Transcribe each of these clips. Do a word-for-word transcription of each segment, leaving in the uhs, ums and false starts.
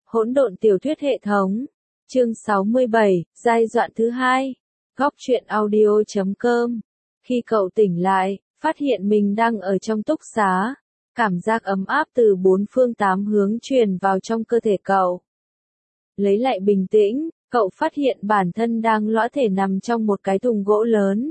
Hỗn độn tiểu thuyết hệ thống. Chương sáu mươi bảy, giai đoạn thứ hai. Góc truyện audio chấm com. Khi cậu tỉnh lại, phát hiện mình đang ở trong túc xá. Cảm giác ấm áp từ bốn phương tám hướng truyền vào trong cơ thể cậu. Lấy lại bình tĩnh, cậu phát hiện bản thân đang lõa thể nằm trong một cái thùng gỗ lớn.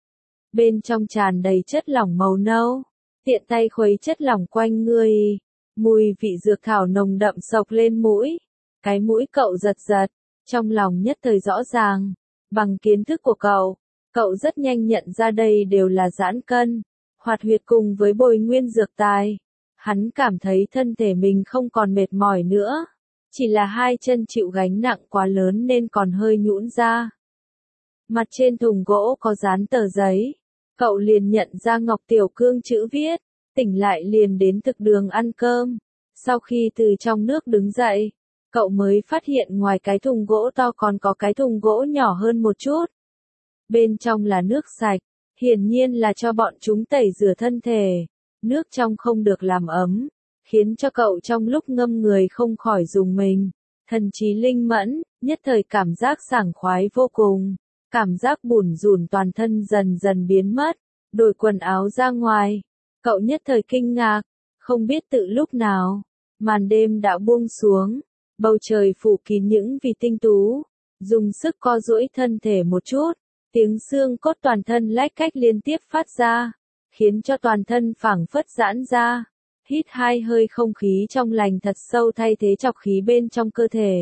Bên trong tràn đầy chất lỏng màu nâu. Tiện tay khuấy chất lỏng quanh người. Mùi vị dược thảo nồng đậm xộc lên mũi. Cái mũi cậu giật giật, trong lòng nhất thời rõ ràng. Bằng kiến thức của cậu, cậu rất nhanh nhận ra đây đều là giãn cân, hoạt huyệt cùng với bồi nguyên dược tài. Hắn cảm thấy thân thể mình không còn mệt mỏi nữa. Chỉ là hai chân chịu gánh nặng quá lớn nên còn hơi nhũn ra. Mặt trên thùng gỗ có dán tờ giấy. Cậu liền nhận ra Ngọc Tiểu Cương chữ viết. Tỉnh lại liền đến thực đường ăn cơm. Sau khi từ trong nước đứng dậy, cậu mới phát hiện ngoài cái thùng gỗ to còn có cái thùng gỗ nhỏ hơn một chút. Bên trong là nước sạch, hiển nhiên là cho bọn chúng tẩy rửa thân thể. Nước trong không được làm ấm, khiến cho cậu trong lúc ngâm người không khỏi rùng mình. Thần trí linh mẫn, nhất thời cảm giác sảng khoái vô cùng. Cảm giác bủn rủn toàn thân dần dần biến mất. Đổi quần áo ra ngoài. Cậu nhất thời kinh ngạc, không biết tự lúc nào, màn đêm đã buông xuống, bầu trời phủ kín những vì tinh tú, dùng sức co duỗi thân thể một chút, tiếng xương cốt toàn thân lách cách liên tiếp phát ra, khiến cho toàn thân phảng phất giãn ra, hít hai hơi không khí trong lành thật sâu thay thế trọc khí bên trong cơ thể.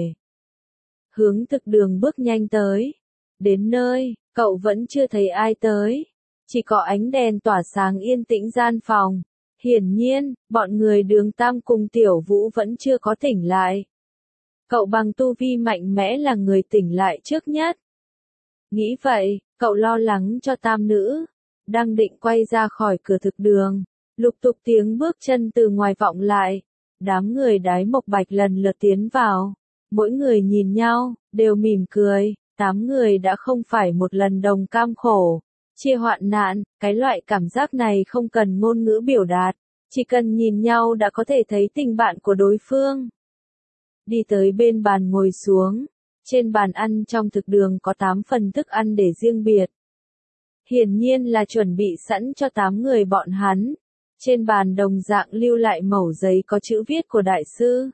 Hướng thực đường bước nhanh tới, đến nơi, cậu vẫn chưa thấy ai tới. Chỉ có ánh đèn tỏa sáng yên tĩnh gian phòng. Hiển nhiên, bọn người Đường Tam cùng Tiểu Vũ vẫn chưa có tỉnh lại. Cậu bằng tu vi mạnh mẽ là người tỉnh lại trước nhất. Nghĩ vậy, cậu lo lắng cho tam nữ. Đang định quay ra khỏi cửa thực đường. Lục tục tiếng bước chân từ ngoài vọng lại. Đám người Đái Mộc Bạch lần lượt tiến vào. Mỗi người nhìn nhau, đều mỉm cười. Tám người đã không phải một lần đồng cam khổ. Chia hoạn nạn, cái loại cảm giác này không cần ngôn ngữ biểu đạt, chỉ cần nhìn nhau đã có thể thấy tình bạn của đối phương. Đi tới bên bàn ngồi xuống, trên bàn ăn trong thực đường có tám phần thức ăn để riêng biệt. Hiển nhiên là chuẩn bị sẵn cho tám người bọn hắn. Trên bàn đồng dạng lưu lại mẩu giấy có chữ viết của đại sư.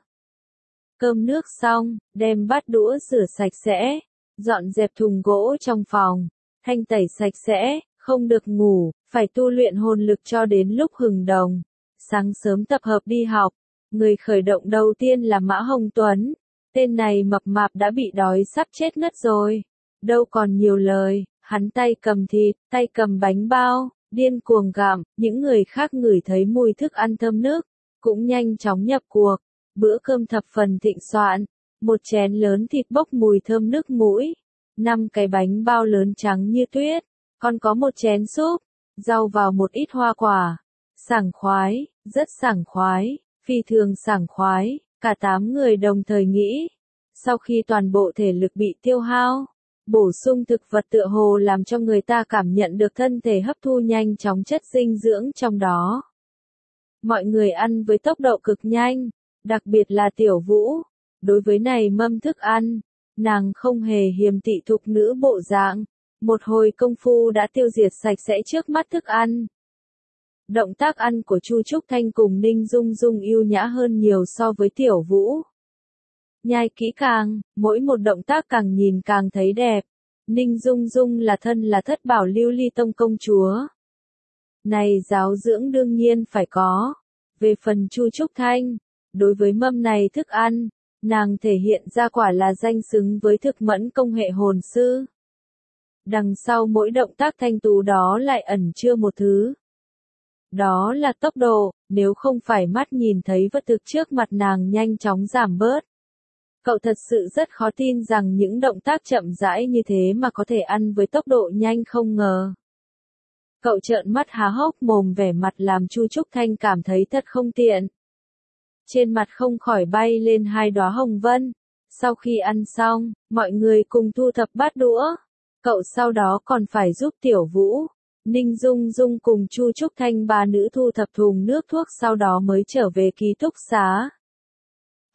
Cơm nước xong, đem bát đũa rửa sạch sẽ, dọn dẹp thùng gỗ trong phòng. Thanh tẩy sạch sẽ, không được ngủ, phải tu luyện hồn lực cho đến lúc hừng đồng. Sáng sớm tập hợp đi học, người khởi động đầu tiên là Mã Hồng Tuấn. Tên này mập mạp đã bị đói sắp chết ngất rồi. Đâu còn nhiều lời, hắn tay cầm thịt, tay cầm bánh bao, điên cuồng gặm, những người khác ngửi thấy mùi thức ăn thơm nước, cũng nhanh chóng nhập cuộc. Bữa cơm thập phần thịnh soạn, một chén lớn thịt bốc mùi thơm nước mũi. Năm cái bánh bao lớn trắng như tuyết, còn có một chén súp, rau vào một ít hoa quả. Sảng khoái, rất sảng khoái, phi thường sảng khoái, cả tám người đồng thời nghĩ. Sau khi toàn bộ thể lực bị tiêu hao, bổ sung thực vật tựa hồ làm cho người ta cảm nhận được thân thể hấp thu nhanh chóng chất dinh dưỡng trong đó. Mọi người ăn với tốc độ cực nhanh, đặc biệt là Tiểu Vũ. Đối với này mâm thức ăn, nàng không hề hiềm tị thục nữ bộ dạng, một hồi công phu đã tiêu diệt sạch sẽ trước mắt thức ăn. Động tác ăn của Chu Trúc Thanh cùng Ninh Dung Dung yêu nhã hơn nhiều so với Tiểu Vũ. Nhai kỹ càng, mỗi một động tác càng nhìn càng thấy đẹp. Ninh Dung Dung là thân là thất bảo lưu ly tông công chúa. Này giáo dưỡng đương nhiên phải có. Về phần Chu Trúc Thanh, đối với mâm này thức ăn, nàng thể hiện ra quả là danh xứng với thực mẫn công hệ hồn sư. Đằng sau mỗi động tác thanh tú đó lại ẩn chứa một thứ. Đó là tốc độ, nếu không phải mắt nhìn thấy vật thực trước mặt nàng nhanh chóng giảm bớt. Cậu thật sự rất khó tin rằng những động tác chậm rãi như thế mà có thể ăn với tốc độ nhanh không ngờ. Cậu trợn mắt há hốc mồm vẻ mặt làm Chu Trúc Thanh cảm thấy thật không tiện. Trên mặt không khỏi bay lên hai đóa hồng vân. Sau khi ăn xong, mọi người cùng thu thập bát đũa. Cậu sau đó còn phải giúp Tiểu Vũ, Ninh Dung Dung cùng Chu Trúc Thanh ba nữ thu thập thùng nước thuốc sau đó mới trở về ký túc xá.